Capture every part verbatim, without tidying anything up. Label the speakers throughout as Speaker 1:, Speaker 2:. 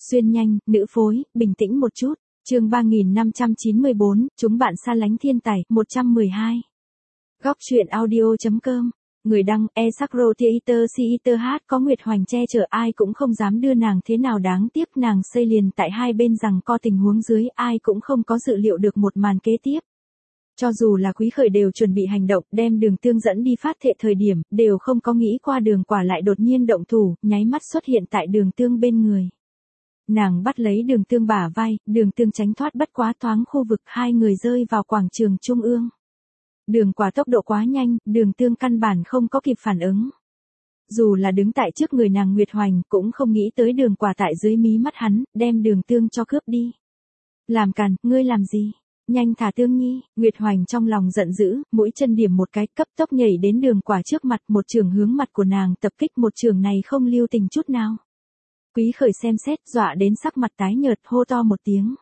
Speaker 1: Xuyên nhanh, nữ phối, bình tĩnh một chút. Chương ba nghìn năm trăm chín mươi bốn, chúng bạn xa lánh thiên tài, một trăm mười hai. Góc truyện audio.com. Người đăng, Esakro Theater Theater hát có Nguyệt Hoành che chở ai cũng không dám đưa nàng thế nào, đáng tiếc nàng xây liền tại hai bên rằng co tình huống dưới, ai cũng không có dự liệu được một màn kế tiếp. Cho dù là Quý Khởi đều chuẩn bị hành động, đem Đường Tương dẫn đi phát thệ thời điểm, đều không có nghĩ qua Đường Quả lại đột nhiên động thủ, nháy mắt xuất hiện tại Đường Tương bên người. Nàng bắt lấy Đường Tương bả vai, Đường Tương tránh thoát bất quá thoáng khu vực, hai người rơi vào quảng trường trung ương. Đường Quả tốc độ quá nhanh, Đường Tương căn bản không có kịp phản ứng. Dù là đứng tại trước người nàng Nguyệt Hoành cũng không nghĩ tới Đường Quả tại dưới mí mắt hắn, đem Đường Tương cho cướp đi. Làm càn, ngươi làm gì? Nhanh thả Tương Nhi, Nguyệt Hoành trong lòng giận dữ, mũi chân điểm một cái, cấp tốc nhảy đến Đường Quả trước mặt, một trường hướng mặt của nàng tập kích, một trường này không lưu tình chút nào. Quý Khởi xem xét, dọa đến sắc mặt tái nhợt, hô to một tiếng.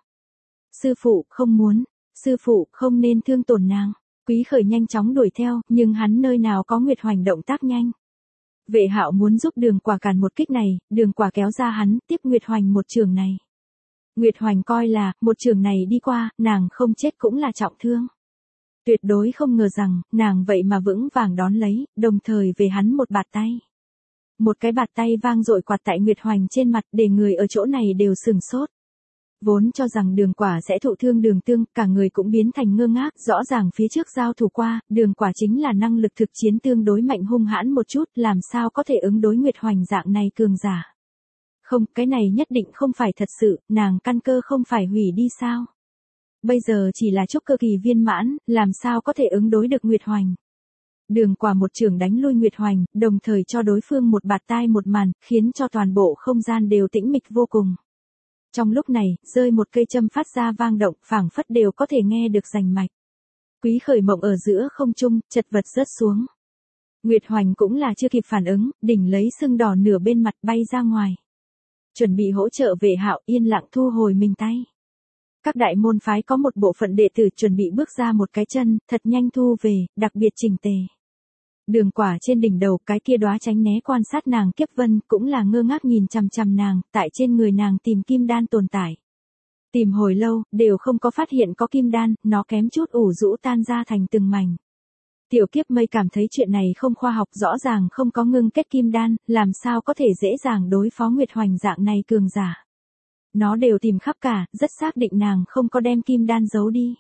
Speaker 1: Sư phụ, không muốn, sư phụ, không nên thương tổn nàng. Quý Khởi nhanh chóng đuổi theo, nhưng hắn nơi nào có Nguyệt Hoành động tác nhanh. Vệ Hạo muốn giúp Đường Quả cản một kích này, Đường Quả kéo ra hắn, tiếp Nguyệt Hoành một trường này. Nguyệt Hoành coi là, một trường này đi qua, nàng không chết cũng là trọng thương. Tuyệt đối không ngờ rằng, nàng vậy mà vững vàng đón lấy, đồng thời về hắn một bạt tay. Một cái bạt tay vang dội quạt tại Nguyệt Hoành trên mặt, để người ở chỗ này đều sừng sốt. Vốn cho rằng Đường Quả sẽ thụ thương Đường Tương, cả người cũng biến thành ngơ ngác, rõ ràng phía trước giao thủ qua, Đường Quả chính là năng lực thực chiến tương đối mạnh hung hãn một chút, làm sao có thể ứng đối Nguyệt Hoành dạng này cường giả. Không, cái này nhất định không phải thật sự, nàng căn cơ không phải hủy đi sao. Bây giờ chỉ là trúc cơ kỳ viên mãn, làm sao có thể ứng đối được Nguyệt Hoành. Đường Quả một trường đánh lui Nguyệt Hoành, đồng thời cho đối phương một bạt tai một màn, khiến cho toàn bộ không gian đều tĩnh mịch vô cùng. Trong lúc này, rơi một cây châm phát ra vang động, phảng phất đều có thể nghe được rành mạch. Quý Khởi mộng ở giữa không trung, chật vật rớt xuống. Nguyệt Hoành cũng là chưa kịp phản ứng, đỉnh lấy sưng đỏ nửa bên mặt bay ra ngoài. Chuẩn bị hỗ trợ Vệ Hạo, yên lặng thu hồi mình tay. Các đại môn phái có một bộ phận đệ tử chuẩn bị bước ra một cái chân, thật nhanh thu về, đặc biệt chỉnh tề. Đường Quả trên đỉnh đầu, cái kia đóa tránh né quan sát nàng Kiếp Vân, cũng là ngơ ngác nhìn chằm chằm nàng, tại trên người nàng tìm kim đan tồn tại. Tìm hồi lâu, đều không có phát hiện có kim đan, nó kém chút ủ rũ tan ra thành từng mảnh. Tiểu Kiếp Mây cảm thấy chuyện này không khoa học, rõ ràng không có ngưng kết kim đan, làm sao có thể dễ dàng đối phó Nguyệt Hoành dạng này cường giả. Nó đều tìm khắp cả, rất xác định nàng không có đem kim đan giấu đi.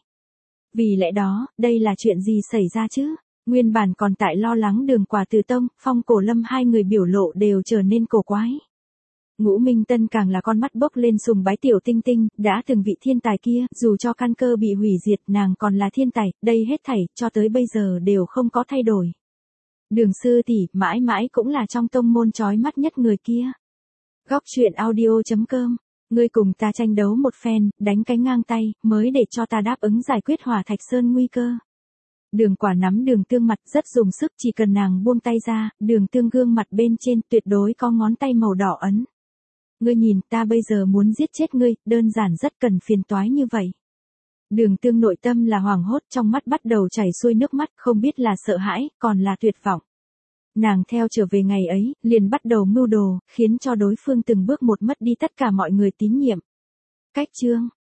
Speaker 1: Vì lẽ đó, đây là chuyện gì xảy ra chứ? Nguyên bản còn tại lo lắng Đường Quả Từ Tông, Phong Cổ Lâm hai người biểu lộ đều trở nên cổ quái. Ngũ Minh Tân càng là con mắt bốc lên sùng bái Tiểu Tinh Tinh, đã từng vị thiên tài kia, dù cho căn cơ bị hủy diệt, nàng còn là thiên tài, đây hết thảy, cho tới bây giờ đều không có thay đổi. Đường sư tỷ, mãi mãi cũng là trong tông môn chói mắt nhất người kia. Góc truyện audio.com. Ngươi cùng ta tranh đấu một phen, đánh cái ngang tay, mới để cho ta đáp ứng giải quyết Hỏa Thạch Sơn nguy cơ. Đường Quả nắm Đường Tương mặt rất dùng sức, chỉ cần nàng buông tay ra, Đường Tương gương mặt bên trên tuyệt đối có ngón tay màu đỏ ấn. Ngươi nhìn, ta bây giờ muốn giết chết ngươi, đơn giản rất cần phiền toái như vậy. Đường Tương nội tâm là hoảng hốt, trong mắt bắt đầu chảy xuôi nước mắt, không biết là sợ hãi, còn là tuyệt vọng. Nàng theo trở về ngày ấy, liền bắt đầu mưu đồ, khiến cho đối phương từng bước một mất đi tất cả mọi người tín nhiệm. Cách chương,